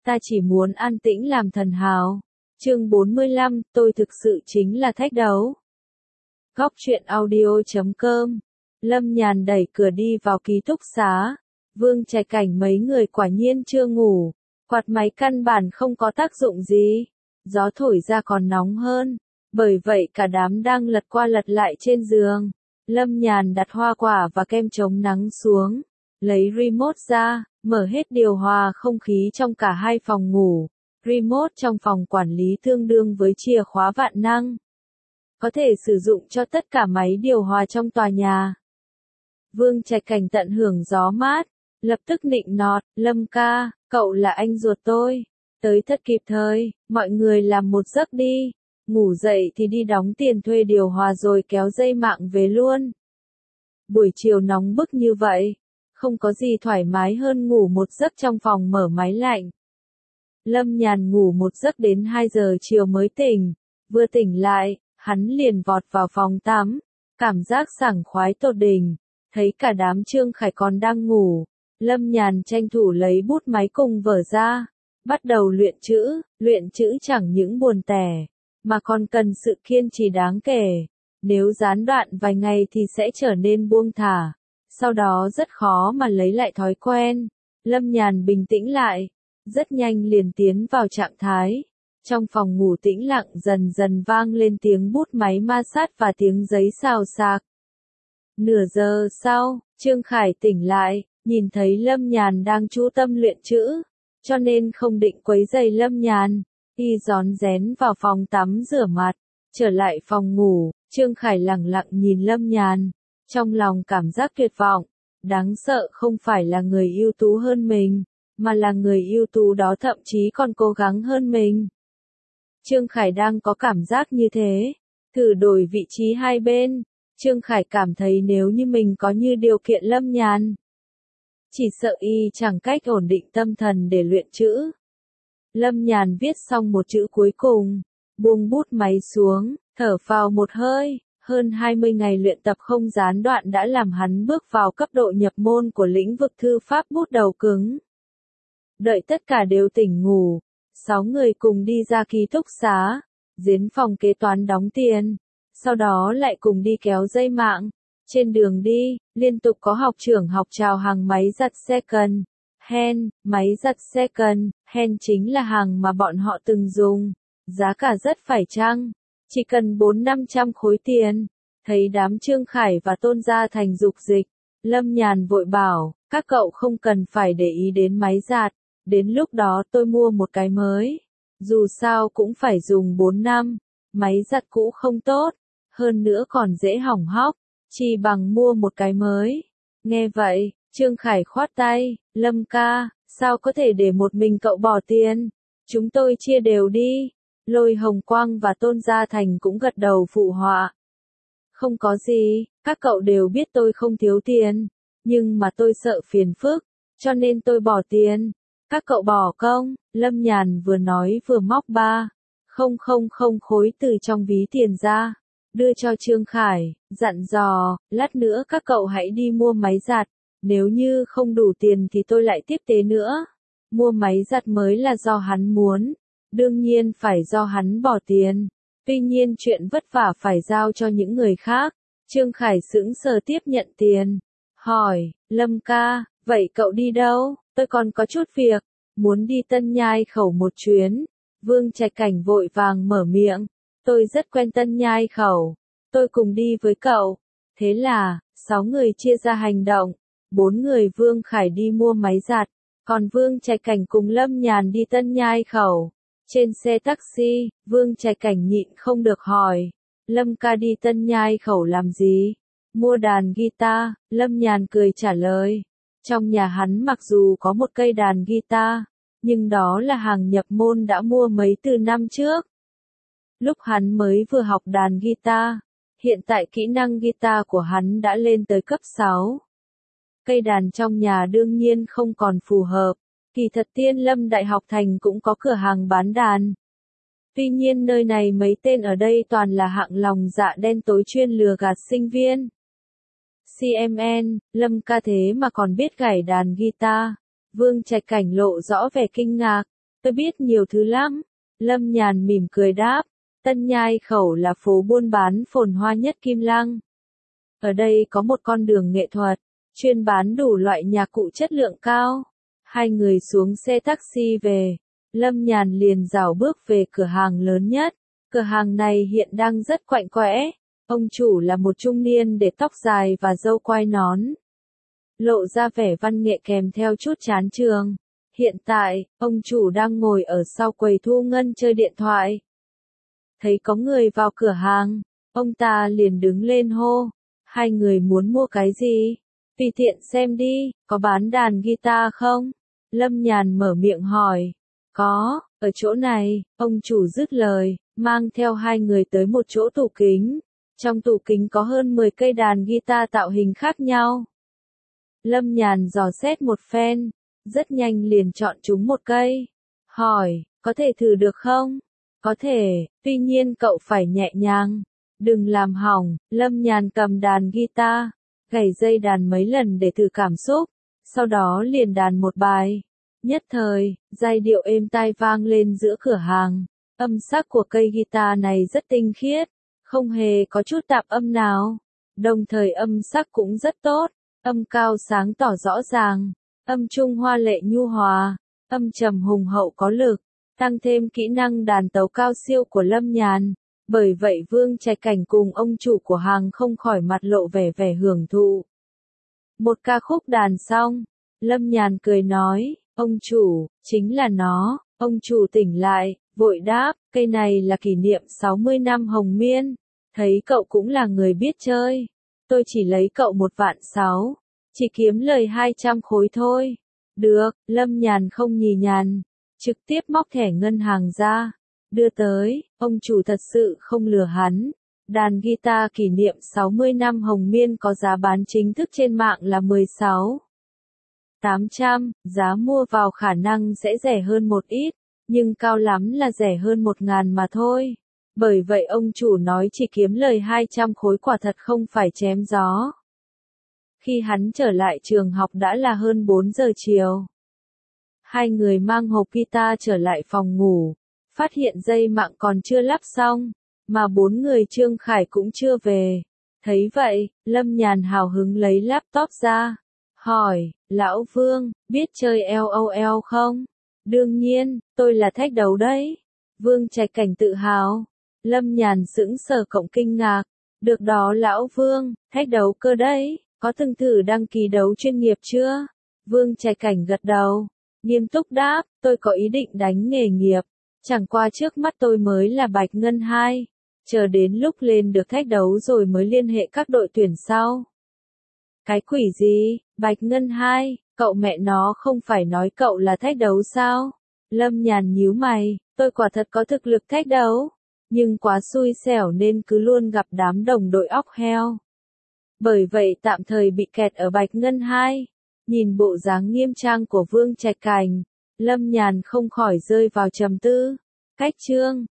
ta chỉ muốn an tĩnh làm thần hào. Chương 45, tôi thực sự chính là thách đấu. Góc truyện audio.com. Lâm Nhàn đẩy cửa đi vào ký túc xá. Vương Trạch Cảnh mấy người quả nhiên chưa ngủ. Quạt máy căn bản không có tác dụng gì. Gió thổi ra còn nóng hơn. Bởi vậy cả đám đang lật qua lật lại trên giường. Lâm Nhàn đặt hoa quả và kem chống nắng xuống. Lấy remote ra, mở hết điều hòa không khí trong cả hai phòng ngủ. Remote trong phòng quản lý tương đương với chìa khóa vạn năng. Có thể sử dụng cho tất cả máy điều hòa trong tòa nhà. Vương Trạch Cảnh tận hưởng gió mát, lập tức nịnh nọt, Lâm ca, cậu là anh ruột tôi. Tới thật kịp thời, mọi người làm một giấc đi. Ngủ dậy thì đi đóng tiền thuê điều hòa rồi kéo dây mạng về luôn. Buổi chiều nóng bức như vậy, không có gì thoải mái hơn ngủ một giấc trong phòng mở máy lạnh. Lâm Nhàn ngủ một giấc đến 2 giờ chiều mới tỉnh. Vừa tỉnh lại, hắn liền vọt vào phòng tắm. Cảm giác sảng khoái tột đỉnh. Thấy cả đám Trương Khải còn đang ngủ. Lâm Nhàn tranh thủ lấy bút máy cùng vở ra. Bắt đầu luyện chữ chẳng những buồn tẻ, mà còn cần sự kiên trì đáng kể. Nếu gián đoạn vài ngày thì sẽ trở nên buông thả. Sau đó rất khó mà lấy lại thói quen. Lâm Nhàn bình tĩnh lại. Rất nhanh liền tiến vào trạng thái. Trong phòng ngủ tĩnh lặng dần dần vang lên tiếng bút máy ma sát và tiếng giấy xào xạc. Nửa giờ sau, Trương Khải tỉnh lại, nhìn thấy Lâm Nhàn đang chú tâm luyện chữ, cho nên không định quấy rầy Lâm Nhàn. Y rón rén vào phòng tắm rửa mặt, trở lại phòng ngủ, Trương Khải lẳng lặng nhìn Lâm Nhàn, trong lòng cảm giác tuyệt vọng. Đáng sợ không phải là người ưu tú hơn mình, mà là người ưu tú đó thậm chí còn cố gắng hơn mình. Trương Khải đang có cảm giác như thế, thử đổi vị trí hai bên. Trương Khải cảm thấy nếu như mình có như điều kiện Lâm Nhàn, chỉ sợ y chẳng cách ổn định tâm thần để luyện chữ. Lâm Nhàn viết xong một chữ cuối cùng, buông bút máy xuống, thở phào một hơi. Hơn 20 ngày luyện tập không gián đoạn đã làm hắn bước vào cấp độ nhập môn của lĩnh vực thư pháp bút đầu cứng. Đợi tất cả đều tỉnh ngủ, 6 người cùng đi ra ký túc xá, đến phòng kế toán đóng tiền, sau đó lại cùng đi kéo dây mạng. Trên đường đi, liên tục có học trưởng học chào hàng máy giặt second hand. Máy giặt second hand chính là hàng mà bọn họ từng dùng, giá cả rất phải chăng, chỉ cần 400-500 khối tiền. Thấy đám Trương Khải và Tôn Gia Thành dục dịch, Lâm Nhàn vội bảo, các cậu không cần phải để ý đến máy giặt, đến lúc đó tôi mua một cái mới. Dù sao cũng phải dùng 4 năm, máy giặt cũ không tốt, hơn nữa còn dễ hỏng hóc, chỉ bằng mua một cái mới. Nghe vậy, Trương Khải khoát tay, Lâm ca, sao có thể để một mình cậu bỏ tiền, chúng tôi chia đều đi. Lôi Hồng Quang và Tôn Gia Thành cũng gật đầu phụ họa. Không có gì, các cậu đều biết tôi không thiếu tiền, nhưng mà tôi sợ phiền phức, cho nên tôi bỏ tiền. Các cậu bỏ không? Lâm Nhàn vừa nói vừa móc 3,000 khối từ trong ví tiền ra, đưa cho Trương Khải, dặn dò, lát nữa các cậu hãy đi mua máy giặt, nếu như không đủ tiền thì tôi lại tiếp tế nữa. Mua máy giặt mới là do hắn muốn, đương nhiên phải do hắn bỏ tiền, tuy nhiên chuyện vất vả phải giao cho những người khác. Trương Khải sững sờ tiếp nhận tiền, hỏi, Lâm ca, vậy cậu đi đâu? Tôi còn có chút việc, muốn đi Tân Nhai Khẩu một chuyến. Vương Trạch Cảnh vội vàng mở miệng, tôi rất quen Tân Nhai Khẩu, tôi cùng đi với cậu. Thế là, 6 người chia ra hành động, 4 người Vương Khải đi mua máy giặt, còn Vương Trạch Cảnh cùng Lâm Nhàn đi Tân Nhai Khẩu. Trên xe taxi, Vương Trạch Cảnh nhịn không được hỏi, Lâm ca đi Tân Nhai Khẩu làm gì? Mua đàn guitar. Lâm Nhàn cười trả lời, trong nhà hắn mặc dù có một cây đàn guitar, nhưng đó là hàng nhập môn đã mua mấy từ năm trước. Lúc hắn mới vừa học đàn guitar, hiện tại kỹ năng guitar của hắn đã lên tới cấp 6. Cây đàn trong nhà đương nhiên không còn phù hợp. Kỳ thật Tiên Lâm Đại học Thành cũng có cửa hàng bán đàn. Tuy nhiên nơi này mấy tên ở đây toàn là hạng lòng dạ đen tối chuyên lừa gạt sinh viên. CMN, Lâm ca thế mà còn biết gảy đàn guitar. Vương Trạch Cảnh lộ rõ vẻ kinh ngạc. Tôi biết nhiều thứ lắm. Lâm Nhàn mỉm cười đáp. Tân Nhai Khẩu là phố buôn bán phồn hoa nhất Kim Lăng. Ở đây có một con đường nghệ thuật, chuyên bán đủ loại nhạc cụ chất lượng cao. Hai người xuống xe taxi về. Lâm Nhàn liền rảo bước về cửa hàng lớn nhất. Cửa hàng này hiện đang rất quạnh quẽ. Ông chủ là một trung niên để tóc dài và râu quai nón. Lộ ra vẻ văn nghệ kèm theo chút chán trường. Hiện tại, ông chủ đang ngồi ở sau quầy thu ngân chơi điện thoại. Thấy có người vào cửa hàng, ông ta liền đứng lên hô. Hai người muốn mua cái gì? Tùy tiện xem đi, có bán đàn guitar không? Lâm Nhàn mở miệng hỏi. Có, ở chỗ này, ông chủ dứt lời, mang theo hai người tới một chỗ tủ kính. Trong tủ kính có hơn 10 cây đàn guitar tạo hình khác nhau. Lâm Nhàn dò xét một phen, rất nhanh liền chọn chúng một cây. Hỏi, có thể thử được không? Có thể, tuy nhiên cậu phải nhẹ nhàng. Đừng làm hỏng. Lâm Nhàn cầm đàn guitar, gảy dây đàn mấy lần để thử cảm xúc. Sau đó liền đàn một bài. Nhất thời, giai điệu êm tai vang lên giữa cửa hàng. Âm sắc của cây guitar này rất tinh khiết, không hề có chút tạp âm nào. Đồng thời âm sắc cũng rất tốt, âm cao sáng tỏ rõ ràng, âm trung hoa lệ nhu hòa, âm trầm hùng hậu có lực, tăng thêm kỹ năng đàn tấu cao siêu của Lâm Nhàn. Bởi vậy Vương Trạch Cảnh cùng ông chủ của hàng không khỏi mặt lộ vẻ hưởng thụ. Một ca khúc đàn xong, Lâm Nhàn cười nói, ông chủ, chính là nó. Ông chủ tỉnh lại, vội đáp, cây này là kỷ niệm 60 năm Hồng Miên. Thấy cậu cũng là người biết chơi. Tôi chỉ lấy cậu 1.600.000, chỉ kiếm lời 200 khối thôi. Được, Lâm Nhàn không nhì nhàn, trực tiếp móc thẻ ngân hàng ra, đưa tới. Ông chủ thật sự không lừa hắn. Đàn guitar kỷ niệm 60 năm Hồng Miên có giá bán chính thức trên mạng là 16.800, giá mua vào khả năng sẽ rẻ hơn một ít, nhưng cao lắm là rẻ hơn 1.000 mà thôi. Bởi vậy ông chủ nói chỉ kiếm lời 200 khối quả thật không phải chém gió. Khi hắn trở lại trường học đã là hơn 4 giờ chiều. Hai người mang hộp guitar trở lại phòng ngủ, phát hiện dây mạng còn chưa lắp xong, mà 4 người Trương Khải cũng chưa về. Thấy vậy, Lâm Nhàn hào hứng lấy laptop ra, hỏi, Lão Vương, biết chơi LOL không? Đương nhiên, tôi là thách đấu đấy. Vương Trạch Cảnh tự hào. Lâm Nhàn sững sờ cộng kinh ngạc. Được đó Lão Vương, thách đấu cơ đấy, có từng thử đăng ký đấu chuyên nghiệp chưa? Vương Trạch Cảnh gật đầu, nghiêm túc đáp, tôi có ý định đánh nghề nghiệp. Chẳng qua trước mắt tôi mới là Bạch Ngân 2. Chờ đến lúc lên được thách đấu rồi mới liên hệ các đội tuyển sau. Cái quỷ gì, Bạch Ngân 2, cậu mẹ nó không phải nói cậu là thách đấu sao? Lâm Nhàn nhíu mày, tôi quả thật có thực lực thách đấu, nhưng quá xui xẻo nên cứ luôn gặp đám đồng đội óc heo. Bởi vậy tạm thời bị kẹt ở Bạch Ngân 2. Nhìn bộ dáng nghiêm trang của Vương Trạch Cảnh, Lâm Nhàn không khỏi rơi vào trầm tư. Cách chương